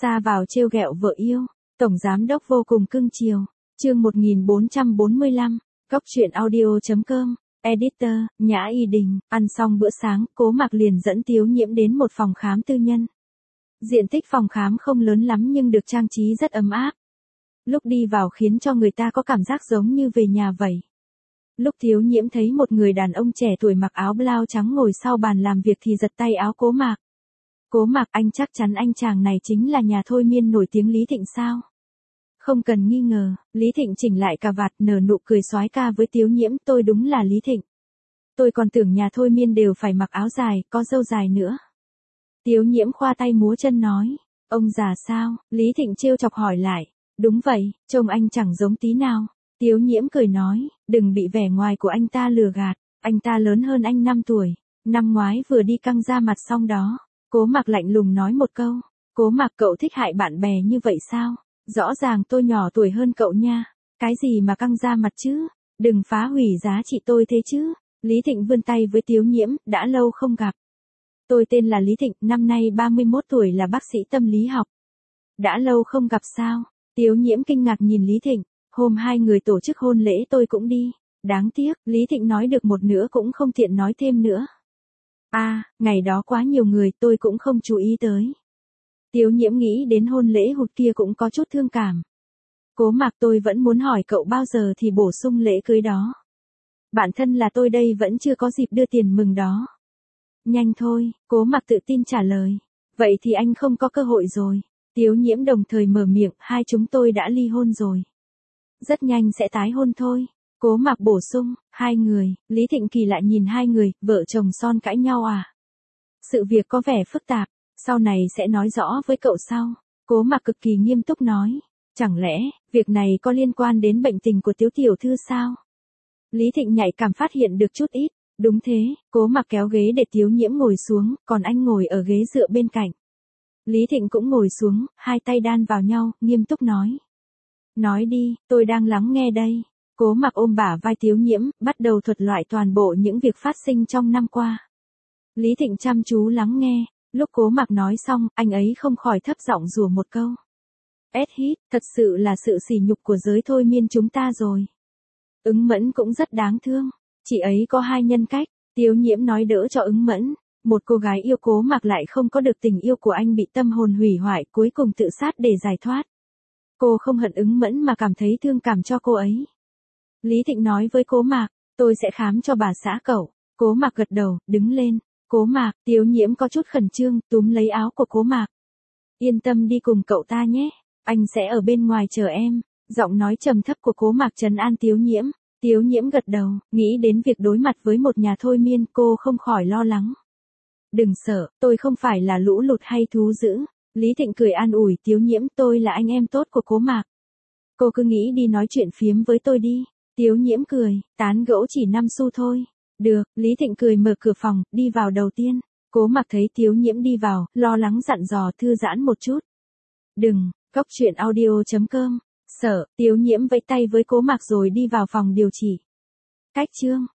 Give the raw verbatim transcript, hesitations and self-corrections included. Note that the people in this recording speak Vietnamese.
Xa vào trêu ghẹo vợ yêu, tổng giám đốc vô cùng cưng chiều. Chương một nghìn bốn trăm bốn mươi lăm, Cóc truyện audio chấm com, Editor, Nhã Y Đình. Ăn xong bữa sáng, Cố Mạc liền dẫn Tiếu Nhiễm đến một phòng khám tư nhân. Diện tích phòng khám không lớn lắm nhưng được trang trí rất ấm áp. Lúc đi vào khiến cho người ta có cảm giác giống như về nhà vậy. Lúc Tiếu Nhiễm thấy một người đàn ông trẻ tuổi mặc áo blau trắng ngồi sau bàn làm việc thì giật tay áo Cố Mạc. Cố Mạc, anh chắc chắn anh chàng này chính là nhà thôi miên nổi tiếng Lý Thịnh sao? Không cần nghi ngờ, Lý Thịnh chỉnh lại cà vạt nở nụ cười soái ca với Tiếu Nhiễm, tôi đúng là Lý Thịnh. Tôi còn tưởng nhà thôi miên đều phải mặc áo dài, có râu dài nữa. Tiếu Nhiễm khoa tay múa chân nói, ông già sao? Lý Thịnh trêu chọc hỏi lại, đúng vậy, trông anh chẳng giống tí nào. Tiếu Nhiễm cười nói, đừng bị vẻ ngoài của anh ta lừa gạt, anh ta lớn hơn anh năm tuổi, năm ngoái vừa đi căng da mặt xong đó. Cố Mạc lạnh lùng nói một câu, Cố Mạc cậu thích hại bạn bè như vậy sao? Rõ ràng tôi nhỏ tuổi hơn cậu nha, cái gì mà căng da mặt chứ, đừng phá hủy giá trị tôi thế chứ. Lý Thịnh vươn tay với Tiếu Nhiễm, đã lâu không gặp. Tôi tên là Lý Thịnh, năm nay ba mươi mốt tuổi là bác sĩ tâm lý học. Đã lâu không gặp sao? Tiếu Nhiễm kinh ngạc nhìn Lý Thịnh, hôm hai người tổ chức hôn lễ tôi cũng đi. Đáng tiếc, Lý Thịnh nói được một nửa cũng không tiện nói thêm nữa. À, ngày đó quá nhiều người tôi cũng không chú ý tới. Tiếu Nhiễm nghĩ đến hôn lễ hụt kia cũng có chút thương cảm. Cố Mạc, tôi vẫn muốn hỏi cậu bao giờ thì bổ sung lễ cưới đó. Bản thân là tôi đây vẫn chưa có dịp đưa tiền mừng đó. Nhanh thôi, Cố Mạc tự tin trả lời. Vậy thì anh không có cơ hội rồi. Tiếu Nhiễm đồng thời mở miệng, hai chúng tôi đã ly hôn rồi. Rất nhanh sẽ tái hôn thôi. Cố Mạc bổ sung, hai người. Lý Thịnh kỳ lại nhìn hai người, vợ chồng son cãi nhau à? Sự việc có vẻ phức tạp, sau này sẽ nói rõ với cậu sau. Cố Mạc cực kỳ nghiêm túc nói, chẳng lẽ, việc này có liên quan đến bệnh tình của Tiếu tiểu thư sao? Lý Thịnh nhạy cảm phát hiện được chút ít, đúng thế, Cố Mạc kéo ghế để Tiếu Nhiễm ngồi xuống, còn anh ngồi ở ghế dựa bên cạnh. Lý Thịnh cũng ngồi xuống, hai tay đan vào nhau, nghiêm túc nói. Nói đi, tôi đang lắng nghe đây. Cố Mạc ôm bả vai Tiếu Nhiễm, bắt đầu thuật lại toàn bộ những việc phát sinh trong năm qua. Lý Thịnh chăm chú lắng nghe, lúc Cố Mạc nói xong, anh ấy không khỏi thấp giọng rủa một câu. Ét hít, thật sự là sự sỉ nhục của giới thôi miên chúng ta rồi. Ứng Mẫn cũng rất đáng thương, chị ấy có hai nhân cách. Tiếu Nhiễm nói đỡ cho Ứng Mẫn, một cô gái yêu Cố Mạc lại không có được tình yêu của anh bị tâm hồn hủy hoại cuối cùng tự sát để giải thoát. Cô không hận Ứng Mẫn mà cảm thấy thương cảm cho cô ấy. Lý Thịnh nói với Cố Mạc, tôi sẽ khám cho bà xã cậu. Cố Mạc gật đầu, đứng lên. Cố Mạc, Tiếu Nhiễm có chút khẩn trương, túm lấy áo của Cố Mạc. Yên tâm đi cùng cậu ta nhé, anh sẽ ở bên ngoài chờ em. Giọng nói trầm thấp của Cố Mạc trấn an Tiếu Nhiễm. Tiếu Nhiễm gật đầu, nghĩ đến việc đối mặt với một nhà thôi miên, cô không khỏi lo lắng. Đừng sợ, tôi không phải là lũ lụt hay thú dữ. Lý Thịnh cười an ủi Tiếu Nhiễm, tôi là anh em tốt của Cố Mạc. Cô cứ nghĩ đi nói chuyện phiếm với tôi đi. Tiếu Nhiễm cười, tán gẫu chỉ năm xu thôi. Được, Lý Thịnh cười mở cửa phòng, đi vào đầu tiên. Cố Mạc thấy Tiếu Nhiễm đi vào, lo lắng dặn dò thư giãn một chút. Đừng, Cóc truyện audio chấm com. Sợ, Tiếu Nhiễm vẫy tay với Cố Mạc rồi đi vào phòng điều trị. Cách chương.